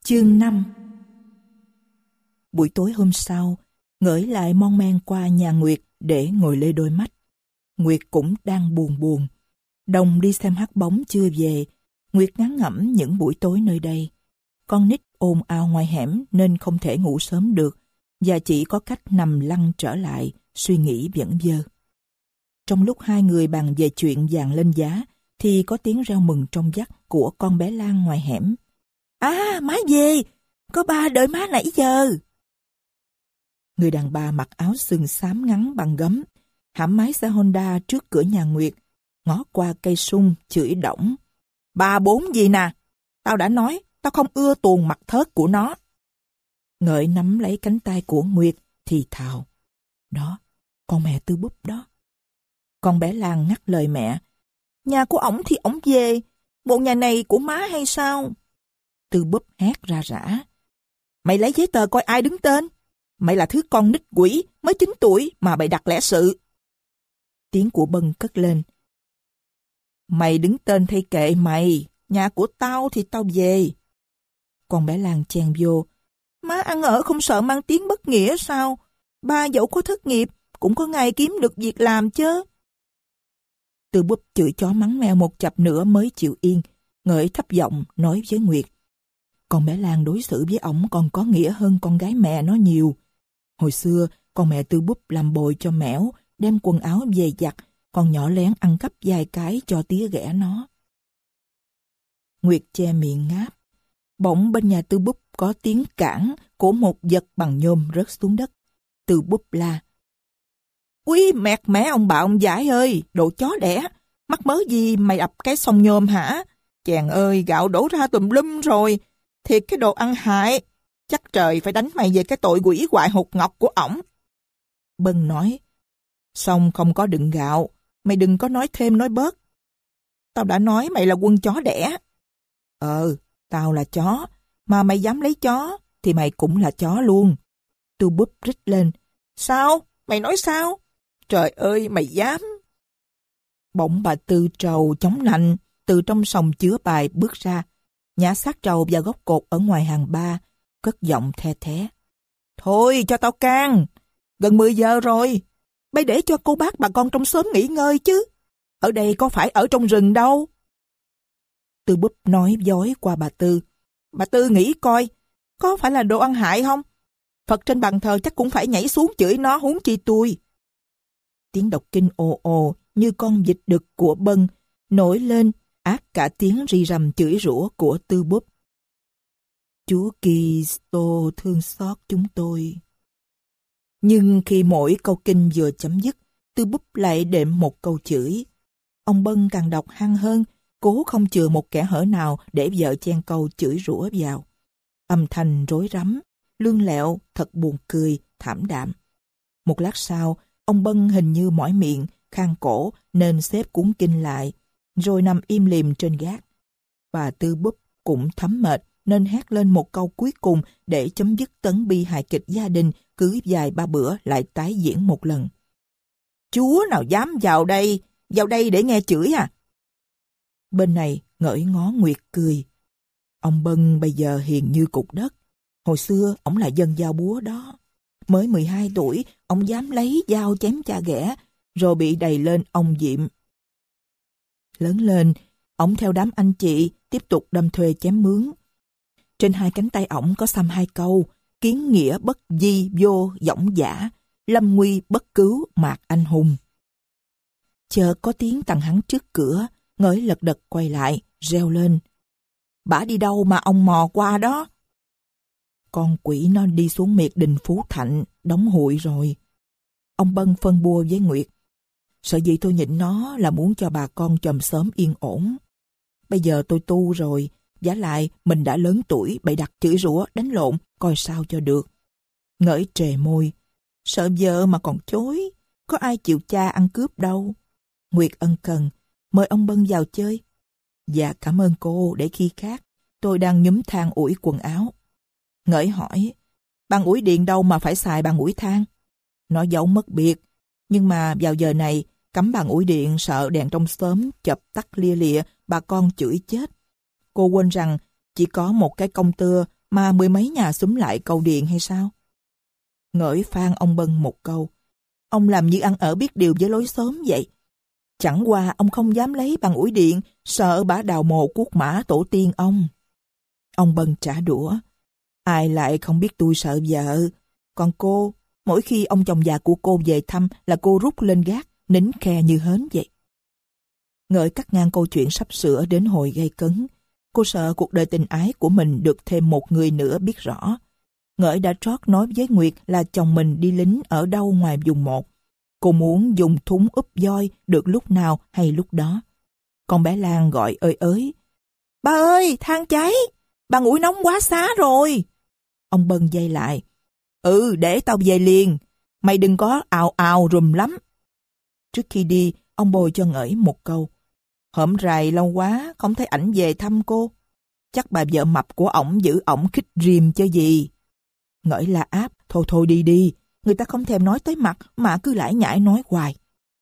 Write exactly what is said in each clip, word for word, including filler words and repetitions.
Chương năm. Buổi tối hôm sau, Ngởi lại mon men qua nhà Nguyệt để ngồi lê đôi mắt. Nguyệt cũng đang buồn buồn. Đồng đi xem hát bóng chưa về. Nguyệt ngán ngẩm những buổi tối nơi đây. Con nít ồn ào ngoài hẻm nên không thể ngủ sớm được, và chỉ có cách nằm lăn trở lại, suy nghĩ vẩn vơ. Trong lúc hai người bàn về chuyện vàng lên giá, thì có tiếng reo mừng trong vắt của con bé Lan ngoài hẻm. À, má về! Có ba đợi má nãy giờ! Người đàn bà mặc áo sừng xám ngắn bằng gấm, hãm máy xe Honda trước cửa nhà Nguyệt, ngó qua cây sung, chửi đổng. Ba bốn gì nè! Tao đã nói, tao không ưa tuồng mặt thớt của nó. Ngợi nắm lấy cánh tay của Nguyệt, thì thào. Đó, con mẹ Tư Búp đó. Con bé Lan ngắt lời mẹ. Nhà của ổng thì ổng về, bộ nhà này của má hay sao? Tư Búp hét ra rã. Mày lấy giấy tờ coi ai đứng tên. Mày là thứ con nít quỷ, mới chín tuổi mà bày đặt lẽ sự. Tiếng của Bân cất lên. Mày đứng tên thay kệ mày, nhà của tao thì tao về. Con bé Lan chen vô. Má ăn ở không sợ mang tiếng bất nghĩa sao? Ba dẫu có thất nghiệp, cũng có ngày kiếm được việc làm chứ. Tư Búp chửi chó mắng mèo một chập nữa mới chịu yên. Ngợi thấp giọng nói với Nguyệt. Con bé Lan đối xử với ổng còn có nghĩa hơn con gái mẹ nó nhiều. Hồi xưa, con mẹ Tư Búp làm bồi cho Mẻo, đem quần áo về giặt, còn nhỏ lén ăn cắp vài cái cho tía ghẻ nó. Nguyệt che miệng ngáp. Bỗng bên nhà Tư Búp có tiếng cảng của một vật bằng nhôm rớt xuống đất. Tư Búp la. Úi mẹt mẹ ông bà ông giải ơi, đồ chó đẻ, mắc mớ gì mày ập cái xông nhôm hả? Chàng ơi, gạo đổ ra tùm lum rồi, thiệt cái đồ ăn hại, chắc trời phải đánh mày về cái tội quỷ hoại hột ngọc của ổng. Bân nói, xong không có đựng gạo, mày đừng có nói thêm nói bớt. Tao đã nói mày là quân chó đẻ. Ờ, tao là chó, mà mày dám lấy chó, thì mày cũng là chó luôn. Tư Búp rít lên, sao? Mày nói sao? Trời ơi, mày dám! Bỗng bà Tư trầu chống nạnh, từ trong sòng chứa bài bước ra, nhả xác trầu vào góc cột ở ngoài hàng ba, cất giọng the thé. Thôi, cho tao can! Gần mười giờ rồi! Bây để cho cô bác bà con trong xóm nghỉ ngơi chứ! Ở đây có phải ở trong rừng đâu! Tư Búp nói dối qua bà Tư. Bà Tư nghĩ coi, có phải là đồ ăn hại không? Phật trên bàn thờ chắc cũng phải nhảy xuống chửi nó huống chi tôi. Tiếng đọc kinh ồ ồ như con vịt đực của Bân nổi lên át cả tiếng rì rầm chửi rủa của Tư Búp. Chúa Kitô thương xót chúng tôi. Nhưng khi mỗi câu kinh vừa chấm dứt, Tư Búp lại đệm một câu chửi. Ông Bân càng đọc hăng hơn, cố không chừa một kẽ hở nào để vợ chen câu chửi rủa vào. Âm thanh rối rắm, lương lẹo, thật buồn cười, thảm đạm. Một lát sau, ông Bân hình như mỏi miệng, khang cổ nên xếp cuốn kinh lại, rồi nằm im lìm trên gác. Bà Tư Búp cũng thấm mệt nên hét lên một câu cuối cùng để chấm dứt tấn bi hài kịch gia đình cứ vài ba bữa lại tái diễn một lần. Chúa nào dám vào đây, vào đây để nghe chửi à? Bên này Ngởi ngó Nguyệt cười. Ông Bân bây giờ hiền như cục đất. Hồi xưa ổng là dân dao búa đó. Mới mười hai tuổi, ông dám lấy dao chém cha ghẻ, rồi bị đày lên ông Diệm. Lớn lên, ổng theo đám anh chị tiếp tục đâm thuê chém mướn. Trên hai cánh tay ổng có xăm hai câu: kiến nghĩa bất di vô dõng dã, lâm nguy bất cứu mạc anh hùng. Chợt có tiếng tằng hắn trước cửa, Ngởi lật đật quay lại, reo lên. Bả đi đâu mà ông mò qua đó? Con quỷ nó đi xuống miệt đình Phú Thạnh, đóng hụi rồi. Ông Bân phân bua với Nguyệt. Sợ gì tôi nhịn nó là muốn cho bà con chòm xóm yên ổn. Bây giờ tôi tu rồi, vả lại mình đã lớn tuổi, bày đặt chửi rủa, đánh lộn, coi sao cho được. Ngởi trề môi. Sợ vợ mà còn chối, có ai chịu cha ăn cướp đâu. Nguyệt ân cần, mời ông Bân vào chơi. Dạ cảm ơn cô, để khi khác, tôi đang nhúm than ủi quần áo. Ngởi hỏi, bàn ủi điện đâu mà phải xài bàn ủi than? Nó giấu mất biệt, nhưng mà vào giờ này, cắm bàn ủi điện sợ đèn trong xóm chập tắt lia lịa, bà con chửi chết. Cô quên rằng chỉ có một cái công tưa mà mười mấy nhà xúm lại cầu điện hay sao? Ngỡi phang ông Bân một câu. Ông làm như ăn ở biết điều với lối xóm vậy. Chẳng qua ông không dám lấy bằng ủi điện, sợ bả đào mồ cuốc mã tổ tiên ông. Ông Bân trả đũa. Ai lại không biết tôi sợ vợ. Còn cô, mỗi khi ông chồng già của cô về thăm là cô rút lên gác, nín khe như hến vậy. Ngỡi cắt ngang câu chuyện sắp sửa đến hồi gây cấn. Cô sợ cuộc đời tình ái của mình được thêm một người nữa biết rõ. Ngỡi đã trót nói với Nguyệt là chồng mình đi lính ở đâu ngoài vùng một. Cô muốn dùng thúng úp voi được lúc nào hay lúc đó. Con bé Lan gọi ơi ới. Ba ơi, than cháy! Bà ngủi nóng quá xá rồi! Ông Bân dây lại. Ừ, để tao về liền. Mày đừng có ào ào rùm lắm. Trước khi đi, ông bồi cho Ngỡi một câu. Hổm rày lâu quá, không thấy ảnh về thăm cô. Chắc bà vợ mập của ổng giữ ổng khích rìm chứ gì. Ngỡi la áp, thôi thôi đi đi. Người ta không thèm nói tới mặt mà cứ lải nhải nói hoài.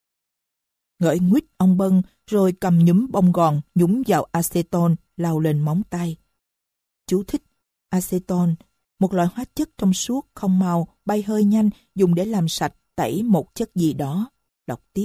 Ngỡi nguýt ông Bân rồi cầm nhúm bông gòn nhúng vào aceton lau lên móng tay. Chú thích: aceton, một loại hóa chất trong suốt không màu, bay hơi nhanh, dùng để làm sạch, tẩy một chất gì đó. Đọc tiếp.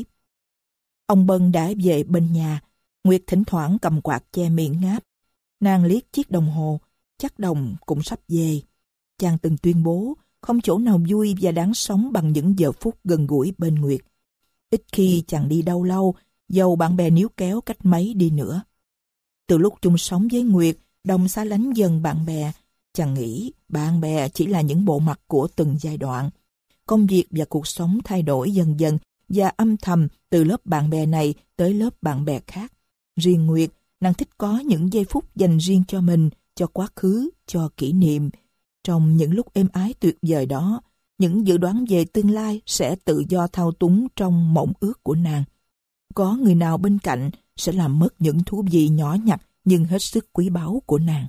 Ông Bân đã về bên nhà. Nguyệt thỉnh thoảng cầm quạt che miệng ngáp. Nàng liếc chiếc đồng hồ, chắc đồng cũng sắp về. Chàng từng tuyên bố không chỗ nào vui và đáng sống bằng những giờ phút gần gũi bên Nguyệt. Ít khi chàng đi đâu lâu, dầu bạn bè níu kéo cách mấy đi nữa. Từ lúc chung sống với Nguyệt, Đồng xa lánh dần bạn bè. Chàng nghĩ bạn bè chỉ là những bộ mặt của từng giai đoạn. Công việc và cuộc sống thay đổi dần dần và âm thầm từ lớp bạn bè này tới lớp bạn bè khác. Riêng Nguyệt, nàng thích có những giây phút dành riêng cho mình, cho quá khứ, cho kỷ niệm. Trong những lúc êm ái tuyệt vời đó, những dự đoán về tương lai sẽ tự do thao túng trong mộng ước của nàng. Có người nào bên cạnh sẽ làm mất những thú vị nhỏ nhặt nhưng hết sức quý báu của nàng.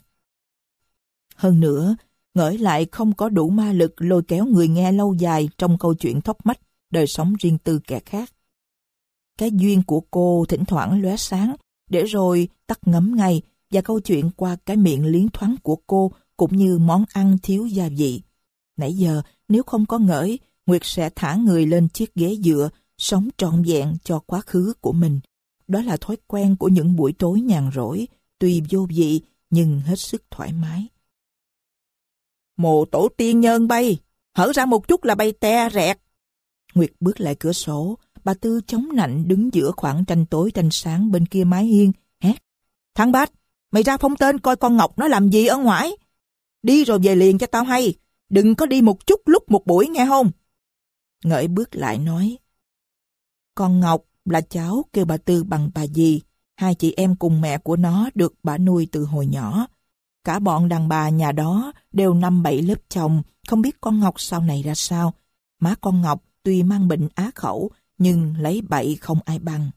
Hơn nữa, Ngỡi lại không có đủ ma lực lôi kéo người nghe lâu dài trong câu chuyện thóc mách, đời sống riêng tư kẻ khác. Cái duyên của cô thỉnh thoảng lóe sáng, để rồi tắt ngấm ngay, và câu chuyện qua cái miệng liến thoáng của cô cũng như món ăn thiếu gia vị. Nãy giờ, nếu không có Ngỡi, Nguyệt sẽ thả người lên chiếc ghế dựa, sống trọn vẹn cho quá khứ của mình. Đó là thói quen của những buổi tối nhàn rỗi, tuy vô vị nhưng hết sức thoải mái. Mồ tổ tiên nhân bay, hở ra một chút là bay te rẹt. Nguyệt bước lại cửa sổ, bà Tư chống nạnh đứng giữa khoảng tranh tối tranh sáng bên kia mái hiên, hét. Thằng Bách, mày ra phong tên coi con Ngọc nó làm gì ở ngoài. Đi rồi về liền cho tao hay, đừng có đi một chút lúc một buổi nghe không? Ngỡi bước lại nói. Con Ngọc là cháu kêu bà Tư bằng bà dì, hai chị em cùng mẹ của nó được bà nuôi từ hồi nhỏ. Cả bọn đàn bà nhà đó đều năm bảy lớp chồng, không biết con Ngọc sau này ra sao. Má con Ngọc tuy mang bệnh á khẩu, nhưng lấy bậy không ai bằng.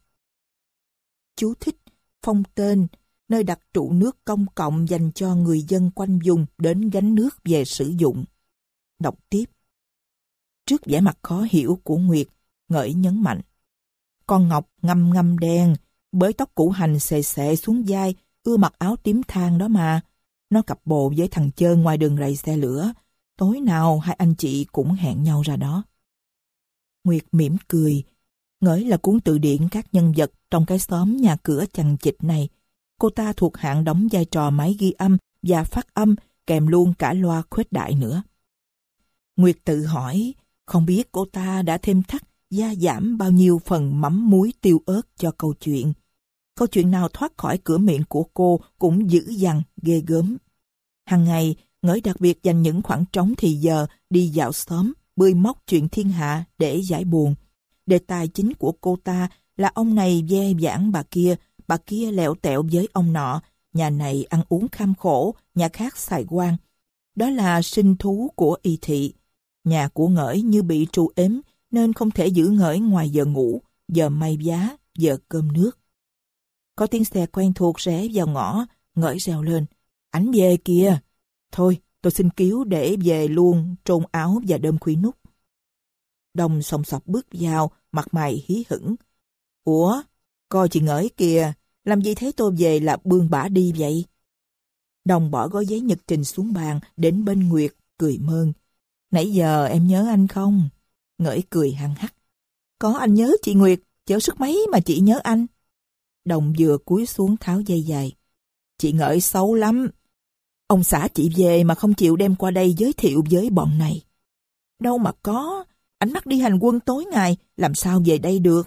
Chú thích: phong tên, nơi đặt trụ nước công cộng dành cho người dân quanh vùng đến gánh nước về sử dụng. Đọc tiếp. Trước vẻ mặt khó hiểu của Nguyệt, Ngỡi nhấn mạnh. Con Ngọc ngăm ngăm đen, bới tóc củ hành xệ xệ xuống vai, ưa mặc áo tím than đó mà. Nó cặp bồ với thằng Chơn ngoài đường rầy xe lửa. Tối nào hai anh chị cũng hẹn nhau ra đó. Nguyệt mỉm cười. Ngỡi là cuốn từ điển các nhân vật trong cái xóm nhà cửa chằng chịt này. Cô ta thuộc hạng đóng vai trò máy ghi âm và phát âm, kèm luôn cả loa khuếch đại nữa. Nguyệt tự hỏi, không biết cô ta đã thêm thắt, gia giảm bao nhiêu phần mắm muối tiêu ớt cho câu chuyện. Câu chuyện nào thoát khỏi cửa miệng của cô cũng dữ dằn, ghê gớm. Hằng ngày, Ngỡi đặc biệt dành những khoảng trống thì giờ đi dạo xóm, bươi móc chuyện thiên hạ để giải buồn. Đề tài chính của cô ta là ông này ve vãn bà kia, bà kia lẹo tẹo với ông nọ, nhà này ăn uống kham khổ, nhà khác xài quan. Đó là sinh thú của y thị. Nhà của Ngỡi như bị trù ếm nên không thể giữ Ngỡi ngoài giờ ngủ, giờ may giá, giờ cơm nước. Có tiếng xe quen thuộc rẽ vào ngõ, Ngỡi reo lên. Ảnh về kìa. Thôi, tôi xin cứu để về luôn, trôn áo và đơm khuy nút. Đồng sòng sọc bước vào, mặt mày hí hửng. Ủa, coi chị Ngỡi kìa, làm gì thấy tôi về là bươn bả đi vậy? Đồng bỏ gói giấy nhật trình xuống bàn, đến bên Nguyệt, cười mơn. Nãy giờ em nhớ anh không? Ngỡi cười hăng hắc. Có, anh nhớ chị Nguyệt, chớ sức mấy mà chị nhớ anh. Đồng vừa cúi xuống tháo dây dài. Chị Ngỡi xấu lắm. Ông xã chị về mà không chịu đem qua đây giới thiệu với bọn này. Đâu mà có, ảnh mắc đi hành quân tối ngày, làm sao về đây được.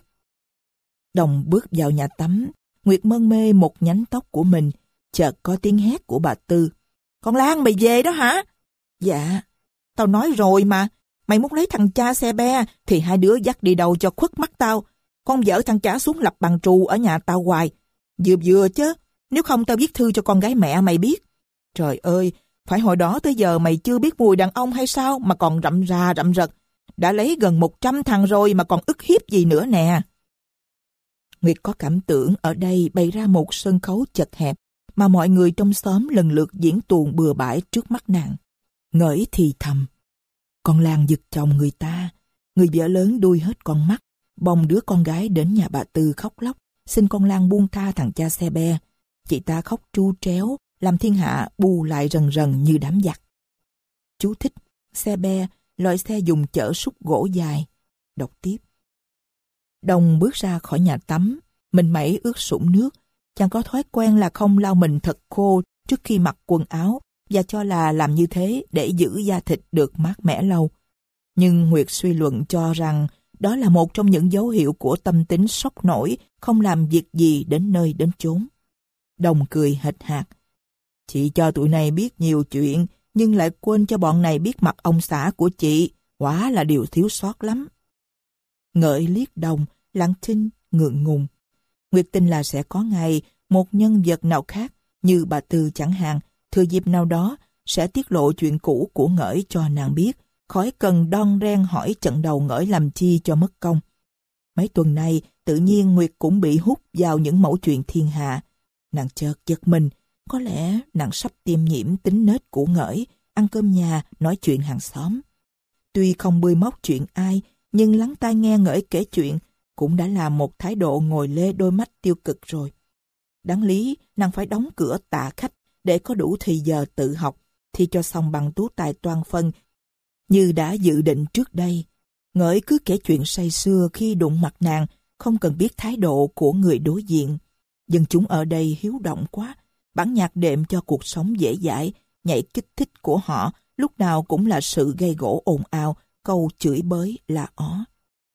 Đồng bước vào nhà tắm, Nguyệt mân mê một nhánh tóc của mình, chợt có tiếng hét của bà Tư. Con Lan, mày về đó hả? Dạ. Tao nói rồi mà, mày muốn lấy thằng cha xe be thì hai đứa dắt đi đâu cho khuất mắt tao. Con vợ thằng chả xuống lập bằng trù ở nhà tao hoài. Vừa vừa chứ, nếu không tao viết thư cho con gái mẹ mày biết. Trời ơi, phải hồi đó tới giờ mày chưa biết mùi đàn ông hay sao mà còn rậm rà rậm rật. Đã lấy gần một trăm thằng rồi mà còn ức hiếp gì nữa nè. Nguyệt có cảm tưởng ở đây bày ra một sân khấu chật hẹp mà mọi người trong xóm lần lượt diễn tuồng bừa bãi trước mắt nàng. Ngỡi thì thầm. Con Lan giật chồng người ta. Người vợ lớn đuôi hết con mắt, bồng đứa con gái đến nhà bà Tư khóc lóc, xin con Lan buông tha thằng cha xe be. Chị ta khóc tru tréo, làm thiên hạ bù lại rần rần như đám giặc. Chú thích, xe be, loại xe dùng chở xúc gỗ dài. Đọc tiếp. Đồng bước ra khỏi nhà tắm, mình mẩy ướt sũng nước. Chàng có thói quen là không lau mình thật khô trước khi mặc quần áo và cho là làm như thế để giữ da thịt được mát mẻ lâu. Nhưng Nguyệt suy luận cho rằng đó là một trong những dấu hiệu của tâm tính sốc nổi, không làm việc gì đến nơi đến chốn. Đồng cười hệt hạc. Chị cho tụi này biết nhiều chuyện, nhưng lại quên cho bọn này biết mặt ông xã của chị, quả là điều thiếu sót lắm. Ngỡi liếc Đồng, lặng thinh, ngượng ngùng. Nguyệt tin là sẽ có ngày một nhân vật nào khác, như bà Tư chẳng hạn, thừa dịp nào đó sẽ tiết lộ chuyện cũ của Ngỡi cho nàng biết, khỏi cần đon ren hỏi trận đầu Ngỡi làm chi cho mất công. Mấy tuần nay, tự nhiên Nguyệt cũng bị hút vào những mẩu chuyện thiên hạ. Nàng chợt giật mình, có lẽ nàng sắp tiêm nhiễm tính nết của Ngỡi, ăn cơm nhà, nói chuyện hàng xóm. Tuy không bươi móc chuyện ai, nhưng lắng tai nghe Ngỡi kể chuyện cũng đã là một thái độ ngồi lê đôi mắt tiêu cực rồi. Đáng lý, nàng phải đóng cửa tạ khách để có đủ thì giờ tự học, thì cho xong bằng tú tài toan phân như đã dự định trước đây. Ngỡi cứ kể chuyện say sưa khi đụng mặt nàng, không cần biết thái độ của người đối diện. Dân chúng ở đây hiếu động quá, bản nhạc đệm cho cuộc sống dễ dãi, nhảy kích thích của họ lúc nào cũng là sự gây gổ ồn ào, câu chửi bới là ó.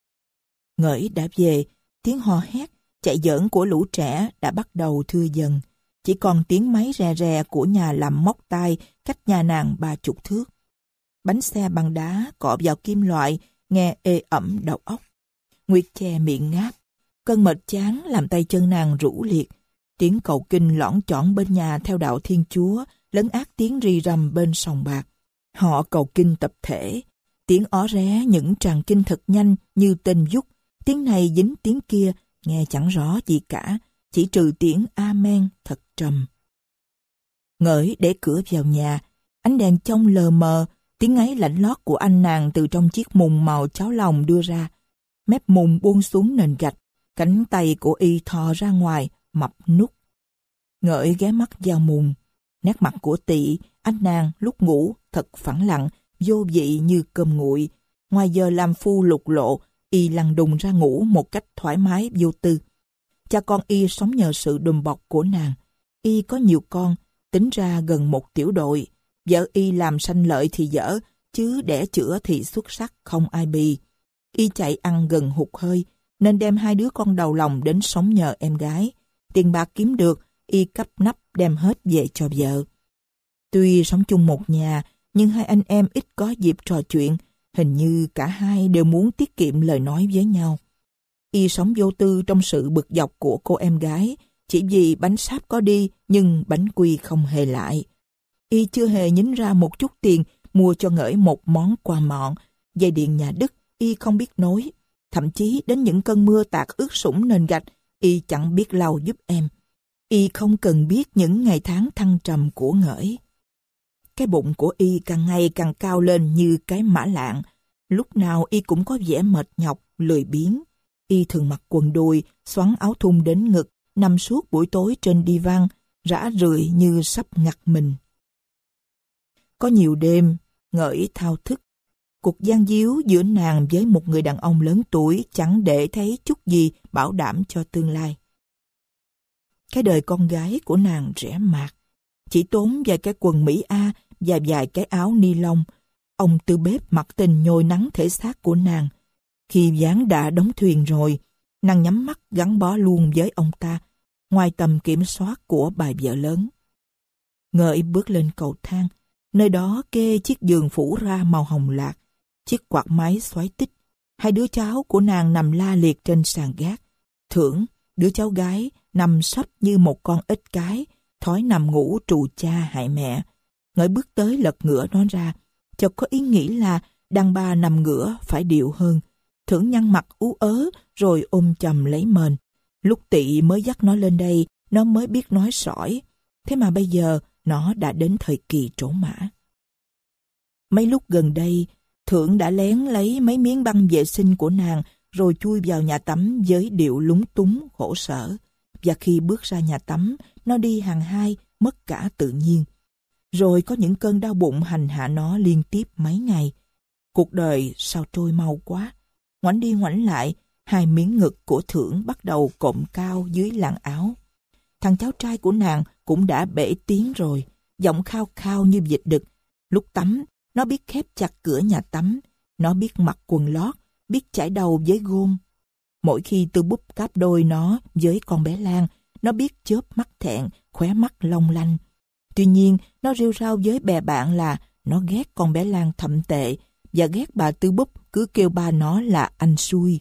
Ngỡi đã về, tiếng hò hét, chạy giỡn của lũ trẻ đã bắt đầu thưa dần. Chỉ còn tiếng máy rè rè của nhà làm móc tai cách nhà nàng ba chục thước. Bánh xe bằng đá cọ vào kim loại, nghe ê ẩm đầu óc. Nguyệt che miệng ngáp. Cơn mệt chán làm tay chân nàng rũ liệt. Tiếng cầu kinh lõn chỏn bên nhà theo đạo Thiên Chúa, lấn át tiếng rì rầm bên sòng bạc. Họ cầu kinh tập thể. Tiếng ó ré những tràng kinh thật nhanh như tên dút. Tiếng này dính tiếng kia, nghe chẳng rõ gì cả, chỉ trừ tiếng Amen thật trầm. Ngỡi để cửa vào nhà, ánh đèn trong lờ mờ, tiếng ngáy lạnh lót của anh nàng từ trong chiếc mùng màu cháo lòng đưa ra. Mép mùng buông xuống nền gạch, cánh tay của y thò ra ngoài, mập nút. Ngỡi ghé mắt vào mùng. Nét mặt của Tị, anh nàng lúc ngủ thật phẳng lặng, vô vị như cơm nguội. Ngoài giờ làm phu lục lộ, y lăn đùng ra ngủ một cách thoải mái vô tư. Cha con y sống nhờ sự đùm bọc của nàng. Y có nhiều con, tính ra gần một tiểu đội. Vợ y làm sanh lợi thì dở, chứ đẻ chữa thì xuất sắc không ai bì. Y chạy ăn gần hụt hơi, nên đem hai đứa con đầu lòng đến sống nhờ em gái. Tiền bạc kiếm được, y cắp nắp đem hết về cho vợ. Tuy sống chung một nhà, nhưng hai anh em ít có dịp trò chuyện. Hình như cả hai đều muốn tiết kiệm lời nói với nhau. Y sống vô tư trong sự bực dọc của cô em gái, chỉ vì bánh sáp có đi nhưng bánh quy không hề lại. Y chưa hề nhín ra một chút tiền mua cho Ngỡi một món quà mọn. Dây điện nhà Đức y không biết nối. Thậm chí đến những cơn mưa tạt ướt sũng nền gạch, y chẳng biết lau giúp em. Y không cần biết những ngày tháng thăng trầm của Ngỡi. Cái bụng của y càng ngày càng cao lên như cái mã lạng. Lúc nào y cũng có vẻ mệt nhọc, lười biếng. Y thường mặc quần đùi, xoắn áo thun đến ngực, nằm suốt buổi tối trên đi văn, rã rượi như sắp ngặt mình. Có nhiều đêm, Ngỡi thao thức. Cuộc gian díu giữa nàng với một người đàn ông lớn tuổi chẳng để thấy chút gì bảo đảm cho tương lai. Cái đời con gái của nàng rẻ mạt, chỉ tốn vài cái quần Mỹ A và vài cái áo ni lông. Ông tư bếp mặc tình nhồi nắng thể xác của nàng. Khi ván đã đóng thuyền rồi, nàng nhắm mắt gắn bó luôn với ông ta, ngoài tầm kiểm soát của bà vợ lớn. Ngỡi bước lên cầu thang, nơi đó kê chiếc giường phủ ra màu hồng lạc, chiếc quạt máy xoáy tích. Hai đứa cháu của nàng nằm la liệt trên sàn gác. Thưởng, đứa cháu gái, nằm sấp như một con ếch cái, thói nằm ngủ trù cha hại mẹ. Ngỡi bước tới lật ngửa nó ra, chợt có ý nghĩ là đàn bà nằm ngửa phải điệu hơn. Thưởng nhăn mặt ú ớ rồi ôm chầm lấy mền. Lúc Tị mới dắt nó lên đây, nó mới biết nói sỏi. Thế mà bây giờ nó đã đến thời kỳ trổ mã. Mấy lúc gần đây, Thưởng đã lén lấy mấy miếng băng vệ sinh của nàng rồi chui vào nhà tắm với điệu lúng túng khổ sở. Và khi bước ra nhà tắm, nó đi hàng hai, mất cả tự nhiên. Rồi có những cơn đau bụng hành hạ nó liên tiếp mấy ngày. Cuộc đời sao trôi mau quá. Ngoảnh đi ngoảnh lại, hai miếng ngực của Thưởng bắt đầu cộm cao dưới làn áo. Thằng cháu trai của nàng cũng đã bể tiếng rồi, giọng khao khao như vịt đực. Lúc tắm, nó biết khép chặt cửa nhà tắm, nó biết mặc quần lót, biết chải đầu với gôm. Mỗi khi Tư Búp cáp đôi nó với con bé Lan, nó biết chớp mắt thẹn, khóe mắt long lanh. Tuy nhiên, nó rêu rao với bè bạn là nó ghét con bé Lan thậm tệ và ghét bà Tư Búp cứ kêu ba nó là anh xui.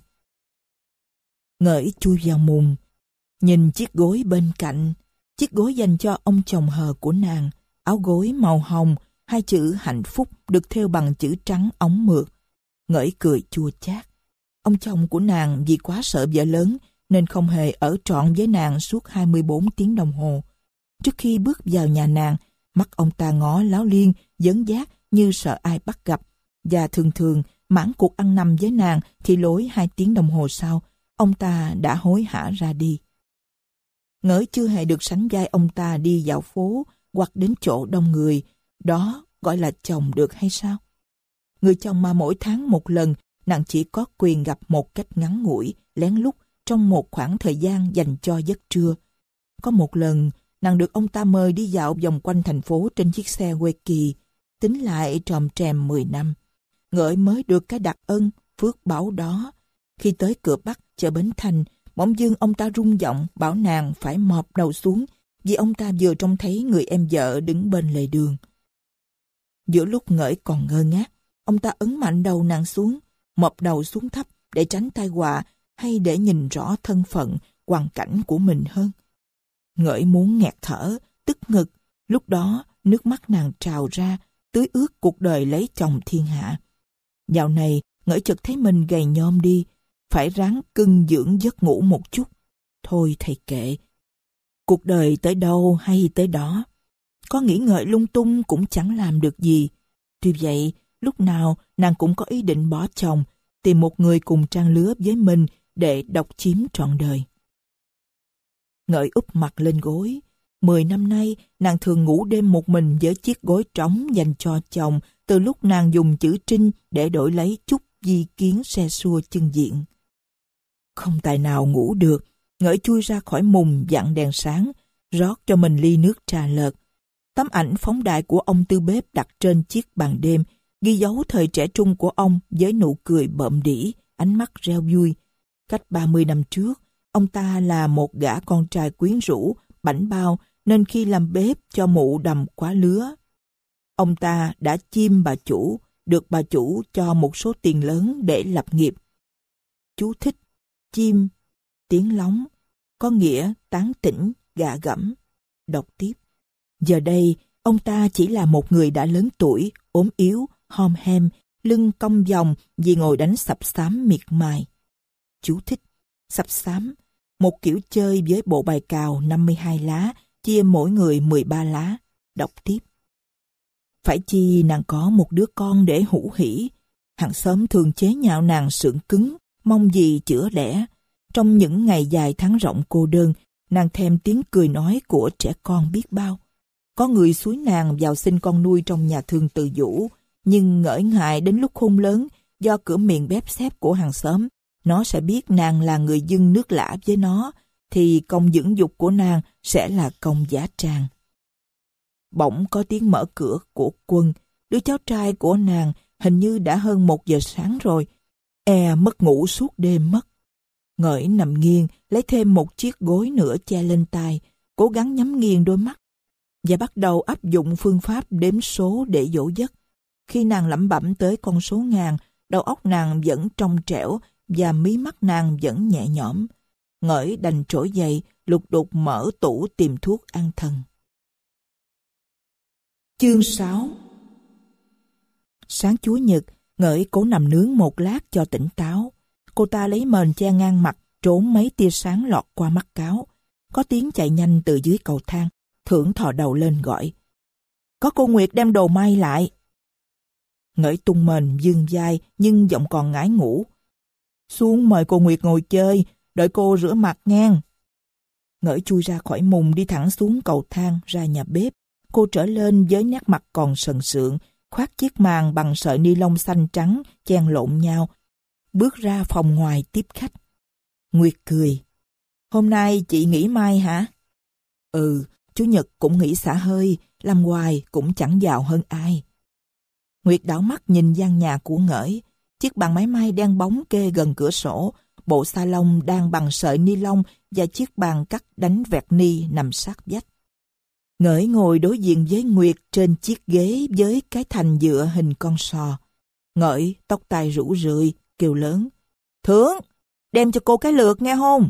Ngỡi chui vào mùng, nhìn chiếc gối bên cạnh, chiếc gối dành cho ông chồng hờ của nàng, áo gối màu hồng, hai chữ hạnh phúc được thêu bằng chữ trắng óng mượt. Ngỡi cười chua chát. Ông chồng của nàng vì quá sợ vợ lớn nên không hề ở trọn với nàng suốt hai mươi bốn tiếng đồng hồ. Trước khi bước vào nhà nàng, mắt ông ta ngó láo liên, dấn dác như sợ ai bắt gặp. Và thường thường, mãn cuộc ăn nằm với nàng thì lối hai tiếng đồng hồ sau, ông ta đã hối hả ra đi. Ngỡi chưa hề được sánh vai ông ta đi dạo phố hoặc đến chỗ đông người. Đó gọi là chồng được hay sao? Người chồng mà mỗi tháng một lần, nàng chỉ có quyền gặp một cách ngắn ngủi, lén lút trong một khoảng thời gian dành cho giấc trưa. Có một lần, nàng được ông ta mời đi dạo vòng quanh thành phố trên chiếc xe quê kỳ. Tính lại tròm trèm mười năm. Ngỡi mới được cái đặc ân, phước báu đó. Khi tới cửa Bắc, chợ Bến Thành, bỗng dưng ông ta rung giọng bảo nàng phải mọp đầu xuống vì ông ta vừa trông thấy người em vợ đứng bên lề đường. Giữa lúc Ngỡi còn ngơ ngác, ông ta ấn mạnh đầu nàng xuống, mọp đầu xuống thấp để tránh tai họa hay để nhìn rõ thân phận, hoàn cảnh của mình hơn. Ngỡi muốn nghẹt thở, tức ngực. Lúc đó, nước mắt nàng trào ra, tưới ướt cuộc đời lấy chồng thiên hạ. Dạo này, Ngỡi chợt thấy mình gầy nhom đi, phải ráng cưng dưỡng giấc ngủ một chút. Thôi thầy kệ. Cuộc đời tới đâu hay tới đó. Có nghĩ ngợi lung tung cũng chẳng làm được gì. Tuy vậy, lúc nào nàng cũng có ý định bỏ chồng, tìm một người cùng trang lứa với mình để độc chiếm trọn đời. Ngỡi úp mặt lên gối. Mười năm nay, nàng thường ngủ đêm một mình với chiếc gối trống dành cho chồng từ lúc nàng dùng chữ trinh để đổi lấy chút di kiến xe xua chân diện. Không tài nào ngủ được, Ngỡi chui ra khỏi mùng dặn đèn sáng, rót cho mình ly nước trà lợt. Tấm ảnh phóng đại của ông tư bếp đặt trên chiếc bàn đêm, ghi dấu thời trẻ trung của ông với nụ cười bợm đĩ, ánh mắt reo vui. Cách ba mươi năm trước, ông ta là một gã con trai quyến rũ, bảnh bao, nên khi làm bếp cho mụ đầm quá lứa. Ông ta đã chiêm bà chủ, được bà chủ cho một số tiền lớn để lập nghiệp. Chú thích: chim, tiếng lóng, có nghĩa tán tỉnh, gạ gẫm. Đọc tiếp. Giờ đây, ông ta chỉ là một người đã lớn tuổi, ốm yếu, hom hem, lưng cong vòng vì ngồi đánh sập xám miệt mài. Chú thích: sập xám, một kiểu chơi với bộ bài cào năm mươi hai lá, chia mỗi người mười ba lá. Đọc tiếp. Phải chi nàng có một đứa con để hữu hỉ. Hàng xóm thường chế nhạo nàng sượng cứng, mong gì chữa đẻ. Trong những ngày dài tháng rộng cô đơn, Nàng thèm tiếng cười nói của trẻ con biết bao. Có người xúi nàng vào sinh con nuôi trong nhà thương tự vũ, nhưng ngỡ ngại đến lúc khôn lớn, do cửa miệng bép xép của hàng xóm, nó sẽ biết nàng là người dưng nước lã với nó, thì công dưỡng dục của nàng sẽ là công giá tràng. Bỗng có tiếng mở cửa của Quân, đứa cháu trai của nàng hình như đã hơn một giờ sáng rồi, e mất ngủ suốt đêm mất. Ngỡi nằm nghiêng, lấy thêm một chiếc gối nữa che lên tai, cố gắng nhắm nghiền đôi mắt, và bắt đầu áp dụng phương pháp đếm số để dỗ giấc. Khi nàng lẩm bẩm tới con số ngàn, đầu óc nàng vẫn trong trẻo và mí mắt nàng vẫn nhẹ nhõm. Ngỡi đành trỗi dậy, lục đục mở tủ tìm thuốc an thần. Chương sáu. Sáng Chúa Nhật, Ngỡi cố nằm nướng một lát cho tỉnh táo. Cô ta lấy mền che ngang mặt, trốn mấy tia sáng lọt qua mắt cáo. Có tiếng chạy nhanh từ dưới cầu thang. Thưởng thò đầu lên gọi. Có cô Nguyệt đem đồ may lại. Ngỡi tung mền dương vai nhưng giọng còn ngái ngủ. Xuống mời cô Nguyệt ngồi chơi, đợi cô rửa mặt ngang. Ngỡi chui ra khỏi mùng đi thẳng xuống cầu thang ra nhà bếp. Cô trở lên với nét mặt còn sần sượng, khoác chiếc màn bằng sợi ni lông xanh trắng chen lộn nhau, bước ra phòng ngoài tiếp khách. Nguyệt cười. Hôm nay chị nghỉ mai hả? Ừ, Chủ nhật cũng nghỉ xả hơi, làm hoài cũng chẳng giàu hơn ai. Nguyệt đảo mắt nhìn gian nhà của Ngỡi. Chiếc bàn máy may đen bóng kê gần cửa sổ, bộ salon đang bằng sợi ni lông và chiếc bàn cắt đánh vẹt ni nằm sát vách. Ngỡi ngồi đối diện với Nguyệt trên chiếc ghế với cái thành dựa hình con sò. Ngỡi tóc tai rủ rượi, kêu lớn. Thưởng, đem cho cô cái lược nghe hôn.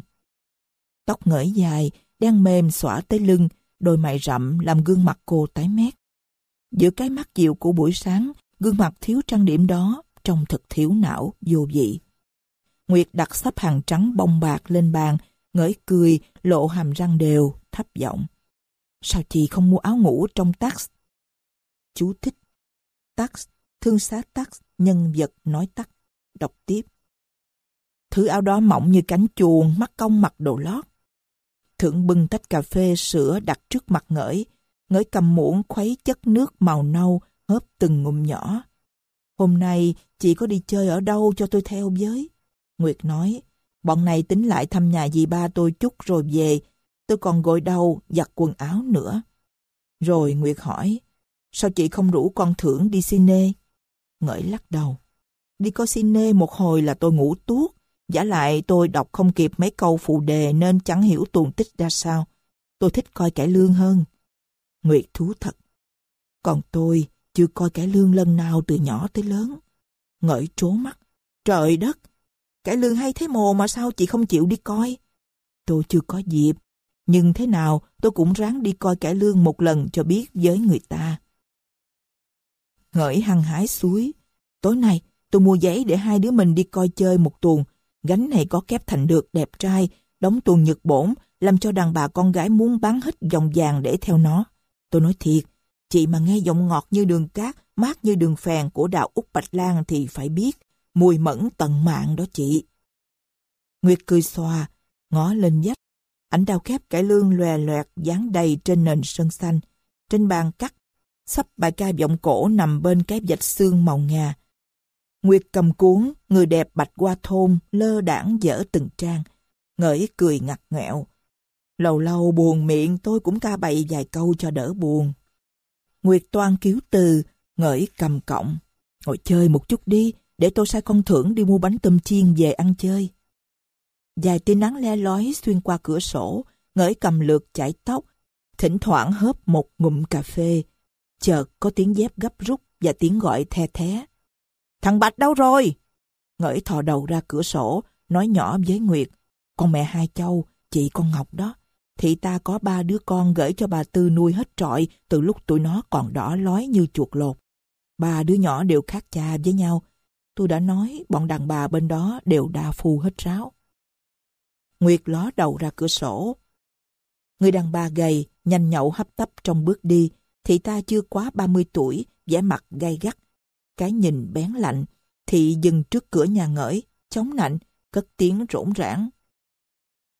Tóc Ngỡi dài, đen mềm xõa tới lưng, đôi mày rậm làm gương mặt cô tái mét. Giữa cái mắt dịu của buổi sáng, gương mặt thiếu trang điểm đó trông thật thiếu não, vô vị. Nguyệt đặt sắp hàng trắng bông bạc lên bàn, Ngỡi cười, lộ hàm răng đều, thấp giọng. Sao chị không mua áo ngủ trong Tax? Chú thích. Tax, thương xá Tax, nhân vật nói tắt. Đọc tiếp. Thứ áo đó mỏng như cánh chuồn, mắt cong mặc đồ lót. Thưởng bưng tách cà phê sữa đặt trước mặt Ngỡi. Ngỡi cầm muỗng khuấy chất nước màu nâu, hớp từng ngụm nhỏ. Hôm nay chị có đi chơi ở đâu cho tôi theo với? Nguyệt nói, bọn này tính lại thăm nhà dì ba tôi chút rồi về. Tôi còn gội đầu, giặt quần áo nữa. Rồi Nguyệt hỏi, sao chị không rủ con Thưởng đi cine? Ngỡi lắc đầu. Đi coi cine một hồi là tôi ngủ tuốt. Vả lại tôi đọc không kịp mấy câu phụ đề nên chẳng hiểu tuồng tích ra sao. Tôi thích coi cải lương hơn. Nguyệt thú thật. Còn tôi chưa coi cải lương lần nào từ nhỏ tới lớn. Ngỡi trố mắt. Trời đất! Cải lương hay thế mồ mà sao chị không chịu đi coi? Tôi chưa có dịp. Nhưng thế nào tôi cũng ráng đi coi cải lương một lần cho biết với người ta. Ngỡi hăng hái suối. Tối nay tôi mua giấy để hai đứa mình đi coi chơi một tuồng. Gánh này có kép thành được đẹp trai, đóng tuồng Nhật bổn, làm cho đàn bà con gái muốn bán hết vòng vàng để theo nó. Tôi nói thiệt, chị mà nghe giọng ngọt như đường cát, mát như đường phèn của đạo Úc Bạch Lan thì phải biết, mùi mẫn tận mạng đó chị. Nguyệt cười xòa, ngó lên vách. Ảnh đao khép cải lương lòe loẹt dán đầy trên nền sơn xanh. Trên bàn cắt, sắp bài ca vọng cổ nằm bên cái vạch xương màu ngà. Nguyệt cầm cuốn, người đẹp bạch qua thôn, lơ đãng dở từng trang. Ngỡi cười ngặt nghẹo. Lâu lâu buồn miệng tôi cũng ca bậy vài câu cho đỡ buồn. Nguyệt toan cứu từ, Ngỡi cầm cọng. Ngồi chơi một chút đi, để tôi sai con Thưởng đi mua bánh tôm chiên về ăn chơi. Vài tia nắng le lói xuyên qua cửa sổ, Ngỡi cầm lược chải tóc, thỉnh thoảng hớp một ngụm cà phê. Chợt có tiếng dép gấp rút và tiếng gọi the thé. Thằng Bạch đâu rồi? Ngỡi thò đầu ra cửa sổ, nói nhỏ với Nguyệt. Con mẹ hai Châu, chị con Ngọc đó. Thị ta có ba đứa con gửi cho bà Tư nuôi hết trọi từ lúc tụi nó còn đỏ lói như chuột lột. Ba đứa nhỏ đều khác cha với nhau. Tôi đã nói bọn đàn bà bên đó đều đa phu hết ráo. Nguyệt ló đầu ra cửa sổ. Người đàn bà gầy, nhanh nhậu hấp tấp trong bước đi. Thị ta chưa quá ba mươi tuổi, vẻ mặt gay gắt. Cái nhìn bén lạnh. Thị dừng trước cửa nhà Ngỡi, chống nạnh, cất tiếng rỗn rãng.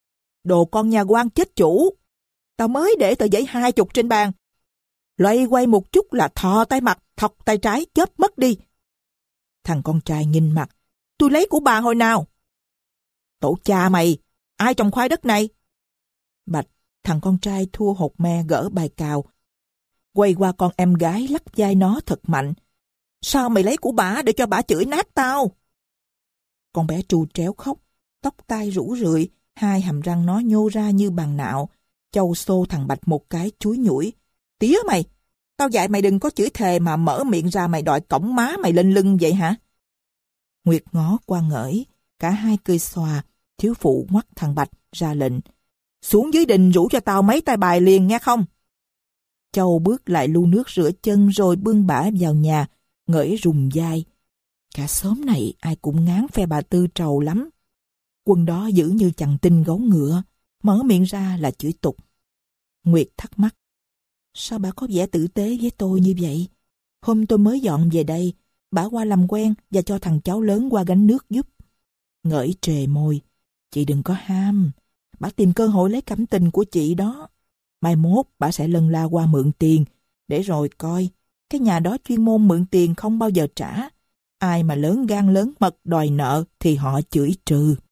Đồ con nhà quan chết chủ. Tao mới để tờ giấy hai chục trên bàn. Loay quay một chút là thò tay mặt, thọc tay trái, chớp mất đi. Thằng con trai nhìn mặt. Tôi lấy của bà hồi nào? Tổ cha mày, ai trồng khoai đất này? Bạch, thằng con trai thua hột me gỡ bài cào. Quay qua con em gái lắc vai nó thật mạnh. Sao mày lấy của bả để cho bả chửi nát tao? Con bé tru tréo khóc, tóc tai rũ rượi, hai hàm răng nó nhô ra như bàn nạo. Châu xô thằng Bạch một cái chúi nhủi. Tía mày, tao dạy mày đừng có chửi thề mà mở miệng ra mày đòi cõng má mày lên lưng vậy hả? Nguyệt ngó qua ngỡi, cả hai cười xòa, thiếu phụ ngoắt thằng Bạch ra lệnh. Xuống dưới đình rủ cho tao mấy tay bài liền nghe không? Châu bước lại lu nước rửa chân rồi bưng bả vào nhà, ngỡi rùng vai. Cả xóm này ai cũng ngán phe bà Tư trầu lắm. Quân đó giữ như chằn tinh gấu ngựa, mở miệng ra là chửi tục. Nguyệt thắc mắc. Sao bà có vẻ tử tế với tôi như vậy? Hôm tôi mới dọn về đây, bà qua làm quen và cho thằng cháu lớn qua gánh nước giúp. Ngỡi trề môi. Chị đừng có ham. Bà tìm cơ hội lấy cảm tình của chị đó. Mai mốt bà sẽ lân la qua mượn tiền, để rồi coi. Cái nhà đó chuyên môn mượn tiền không bao giờ trả. Ai mà lớn gan lớn mật đòi nợ thì họ chửi trừ.